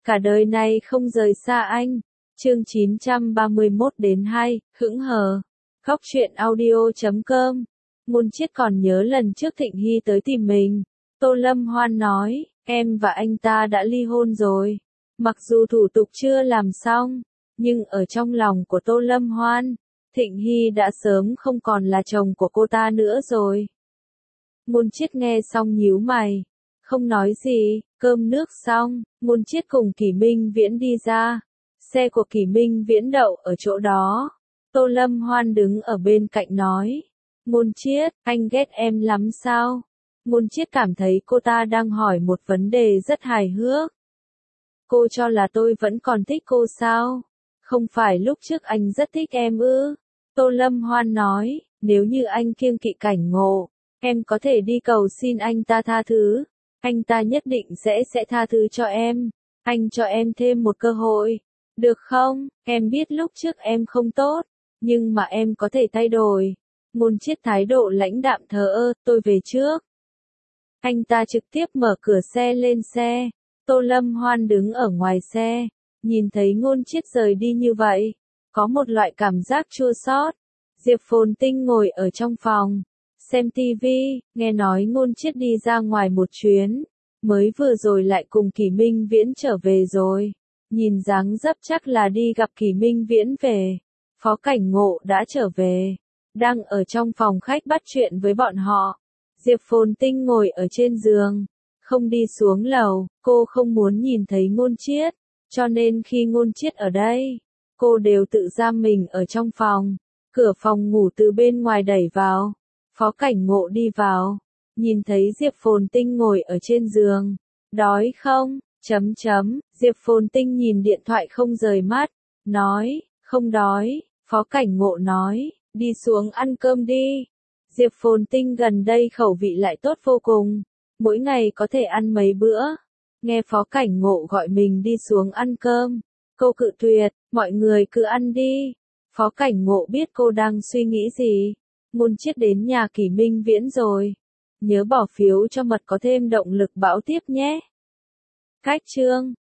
cả đời này không rời xa anh. Chương 931-2, hững hờ. Góc truyện audio.com. Ngôn Chiết còn nhớ lần trước Thịnh Hy tới tìm mình. Tô Lâm Hoan nói, em và anh ta đã ly hôn rồi. Mặc dù thủ tục chưa làm xong, nhưng ở trong lòng của Tô Lâm Hoan, Thịnh Hy đã sớm không còn là chồng của cô ta nữa rồi. Ngôn Chiết nghe xong nhíu mày, không nói gì. Cơm nước xong, Ngôn Chiết cùng Kỷ Minh Viễn đi ra. Xe của Kỷ Minh Viễn đậu ở chỗ đó. Tô Lâm Hoan đứng ở bên cạnh nói, Ngôn Chiết, anh ghét em lắm sao? Ngôn Chiết cảm thấy cô ta đang hỏi một vấn đề rất hài hước. Cô cho là tôi vẫn còn thích cô sao? Không phải lúc trước anh rất thích em ư? Tô Lâm Hoan nói, nếu như anh kiêng kỵ Cảnh Ngộ, em có thể đi cầu xin anh ta tha thứ. Anh ta nhất định sẽ tha thứ cho em. Anh cho em thêm một cơ hội. Được không? Em biết lúc trước em không tốt, nhưng mà em có thể thay đổi. Ngôn Chiết thái độ lãnh đạm thờ ơ, tôi về trước. Anh ta trực tiếp mở cửa xe lên xe. Tô Lâm Hoan đứng ở ngoài xe, nhìn thấy Ngôn Chiết rời đi như vậy, có một loại cảm giác chua xót. Diệp Phồn Tinh ngồi ở trong phòng, xem tivi, nghe nói Ngôn Chiết đi ra ngoài một chuyến, mới vừa rồi lại cùng Kỷ Minh Viễn trở về rồi. Nhìn dáng dấp chắc là đi gặp Kỷ Minh Viễn về. Phó Cảnh Ngộ đã trở về, đang ở trong phòng khách bắt chuyện với bọn họ. Diệp Phồn Tinh ngồi ở trên giường, không đi xuống lầu, cô không muốn nhìn thấy Ngôn Chiết, cho nên khi Ngôn Chiết ở đây, cô đều tự giam mình ở trong phòng. Cửa phòng ngủ từ bên ngoài đẩy vào, Phó Cảnh Ngộ đi vào, nhìn thấy Diệp Phồn Tinh ngồi ở trên giường. Đói không? Diệp Phồn Tinh nhìn điện thoại không rời mắt, nói, không đói. Phó Cảnh Ngộ nói, đi xuống ăn cơm đi. Diệp Phồn Tinh gần đây khẩu vị lại tốt vô cùng, mỗi ngày có thể ăn mấy bữa. Nghe Phó Cảnh Ngộ gọi mình đi xuống ăn cơm, cô cự tuyệt, mọi người cứ ăn đi. Phó Cảnh Ngộ biết cô đang suy nghĩ gì. Ngôn Chiết đến nhà Kỷ Minh Viễn rồi. Nhớ bỏ phiếu cho Mật có thêm động lực bão tiếp nhé. Cách chương